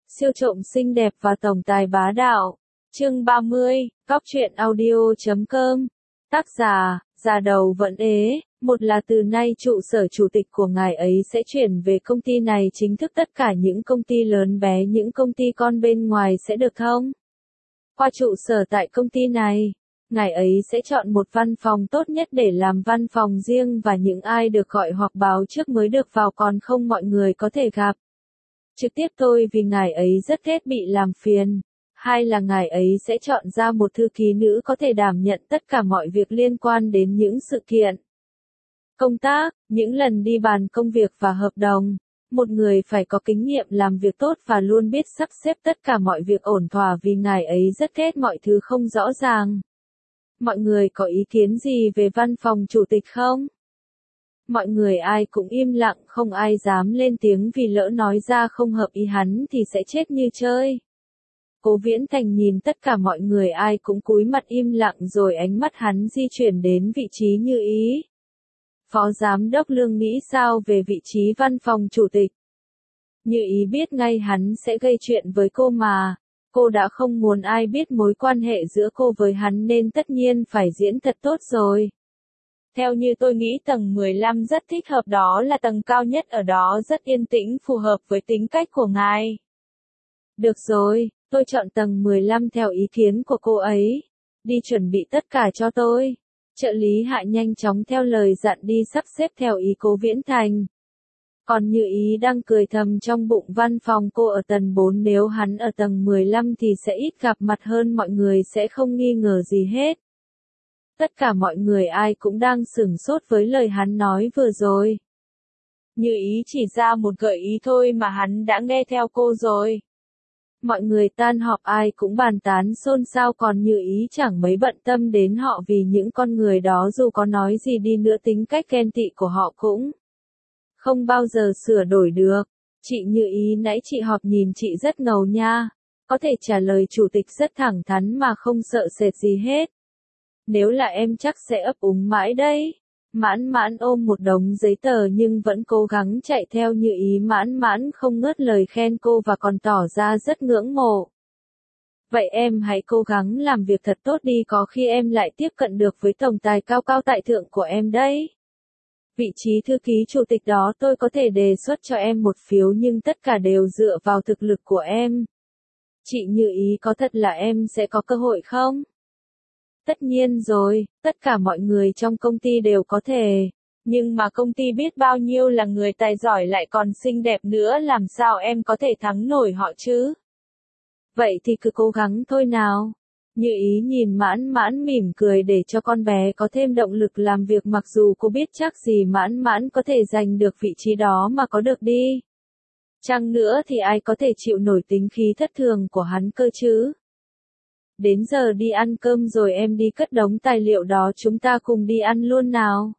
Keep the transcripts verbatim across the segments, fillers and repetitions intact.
Siêu trộm xinh đẹp và tổng tài bá đạo. Chương ba mươi, Góc truyện audio chấm com. Tác giả, già đầu vẫn ế. Một là từ nay trụ sở chủ tịch của ngài ấy sẽ chuyển về công ty này, chính thức tất cả những công ty lớn bé, những công ty con bên ngoài sẽ được thông qua trụ sở tại công ty này. Ngài ấy sẽ chọn một văn phòng tốt nhất để làm văn phòng riêng, và những ai được gọi hoặc báo trước mới được vào, còn không mọi người có thể gặp trực tiếp thôi, vì ngài ấy rất ghét bị làm phiền. Hai là ngài ấy sẽ chọn ra một thư ký nữ có thể đảm nhận tất cả mọi việc liên quan đến những sự kiện công tác, những lần đi bàn công việc và hợp đồng. Một người phải có kinh nghiệm làm việc tốt và luôn biết sắp xếp tất cả mọi việc ổn thỏa, vì ngài ấy rất ghét mọi thứ không rõ ràng. Mọi người có ý kiến gì về văn phòng chủ tịch không? Mọi người ai cũng im lặng, không ai dám lên tiếng, vì lỡ nói ra không hợp ý hắn thì sẽ chết như chơi. Cố Viễn Thành nhìn tất cả mọi người ai cũng cúi mặt im lặng, rồi ánh mắt hắn di chuyển đến vị trí Như Ý. Phó Giám đốc Lương nghĩ sao về vị trí văn phòng chủ tịch? Như Ý biết ngay hắn sẽ gây chuyện với cô mà. Cô đã không muốn ai biết mối quan hệ giữa cô với hắn, nên tất nhiên phải diễn thật tốt rồi. Theo như tôi nghĩ tầng mười lăm rất thích hợp, đó là tầng cao nhất, ở đó rất yên tĩnh, phù hợp với tính cách của ngài. Được rồi, tôi chọn tầng mười lăm theo ý kiến của cô ấy. Đi chuẩn bị tất cả cho tôi. Trợ lý Hạ nhanh chóng theo lời dặn đi sắp xếp theo ý Cố Viễn Thành. Còn Như Ý đang cười thầm trong bụng, văn phòng cô ở tầng bốn, nếu hắn ở tầng mười lăm thì sẽ ít gặp mặt hơn, mọi người sẽ không nghi ngờ gì hết. Tất cả mọi người ai cũng đang sửng sốt với lời hắn nói vừa rồi. Như Ý chỉ ra một gợi ý thôi mà hắn đã nghe theo cô rồi. Mọi người tan họp ai cũng bàn tán xôn xao, còn Như Ý chẳng mấy bận tâm đến họ, vì những con người đó dù có nói gì đi nữa, tính cách ghen tị của họ cũng không bao giờ sửa đổi được. Chị Như Ý, nãy chị họp nhìn chị rất ngầu nha. Có thể trả lời chủ tịch rất thẳng thắn mà không sợ sệt gì hết. Nếu là em chắc sẽ ấp úng mãi đấy. Mãn Mãn ôm một đống giấy tờ nhưng vẫn cố gắng chạy theo Như Ý. Mãn Mãn không ngớt lời khen cô và còn tỏ ra rất ngưỡng mộ. Vậy em hãy cố gắng làm việc thật tốt đi, có khi em lại tiếp cận được với tổng tài cao cao tại thượng của em đấy. Vị trí thư ký chủ tịch đó tôi có thể đề xuất cho em một phiếu, nhưng tất cả đều dựa vào thực lực của em. Chị Như Ý, có thật là em sẽ có cơ hội không? Tất nhiên rồi, tất cả mọi người trong công ty đều có thể. Nhưng mà công ty biết bao nhiêu là người tài giỏi lại còn xinh đẹp nữa, làm sao em có thể thắng nổi họ chứ? Vậy thì cứ cố gắng thôi nào. Như Ý nhìn Mãn Mãn mỉm cười để cho con bé có thêm động lực làm việc, mặc dù cô biết chắc gì Mãn Mãn có thể giành được vị trí đó mà có được đi chăng nữa thì ai có thể chịu nổi tính khí thất thường của hắn cơ chứ? Đến giờ đi ăn cơm rồi, em đi cất đống tài liệu đó, chúng ta cùng đi ăn luôn nào.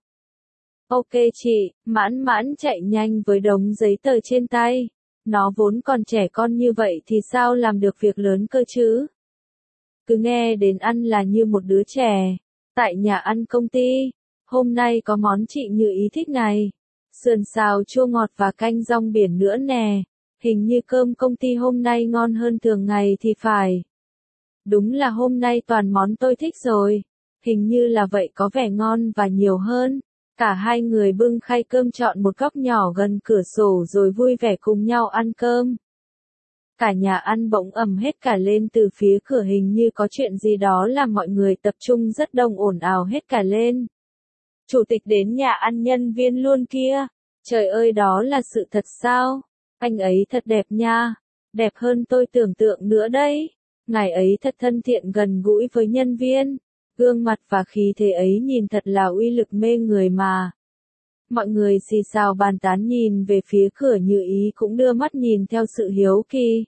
Ok chị. Mãn Mãn chạy nhanh với đống giấy tờ trên tay. Nó vốn còn trẻ con như vậy thì sao làm được việc lớn cơ chứ? Cứ nghe đến ăn là như một đứa trẻ. Tại nhà ăn công ty, hôm nay có món chị Như Ý thích này. Sườn xào chua ngọt và canh rong biển nữa nè. Hình như cơm công ty hôm nay ngon hơn thường ngày thì phải. Đúng là hôm nay toàn món tôi thích rồi. Hình như là vậy, có vẻ ngon và nhiều hơn. Cả hai người bưng khay cơm chọn một góc nhỏ gần cửa sổ rồi vui vẻ cùng nhau ăn cơm. Cả nhà ăn bỗng ầm hết cả lên từ phía cửa, hình như có chuyện gì đó làm mọi người tập trung rất đông, ồn ào hết cả lên. Chủ tịch đến nhà ăn nhân viên luôn kia. Trời ơi, đó là sự thật sao? Anh ấy thật đẹp nha. Đẹp hơn tôi tưởng tượng nữa đấy. Ngài ấy thật thân thiện, gần gũi với nhân viên. Gương mặt và khí thế ấy nhìn thật là uy lực mê người mà. Mọi người xì xào bàn tán nhìn về phía cửa, Như Ý cũng đưa mắt nhìn theo sự hiếu kỳ.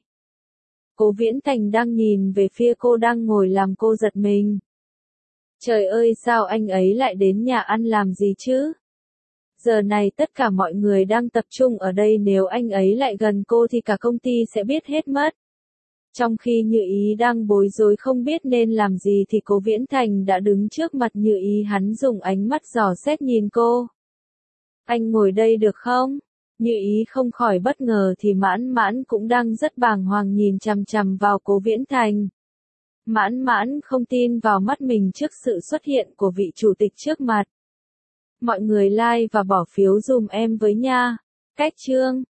Cố Viễn Thành đang nhìn về phía cô đang ngồi làm cô giật mình. Trời ơi, sao anh ấy lại đến nhà ăn làm gì chứ? Giờ này tất cả mọi người đang tập trung ở đây, nếu anh ấy lại gần cô thì cả công ty sẽ biết hết mất. Trong khi Như Ý đang bối rối không biết nên làm gì thì Cố Viễn Thành đã đứng trước mặt Như Ý, hắn dùng ánh mắt dò xét nhìn cô. Anh ngồi đây được không? Như ý không khỏi bất ngờ thì mãn mãn cũng đang rất bàng hoàng nhìn chằm chằm vào Cố Viễn Thành. Mãn mãn không tin vào mắt mình trước sự xuất hiện của vị chủ tịch trước mặt. Mọi người like và bỏ phiếu dùm em với nha. Cách chương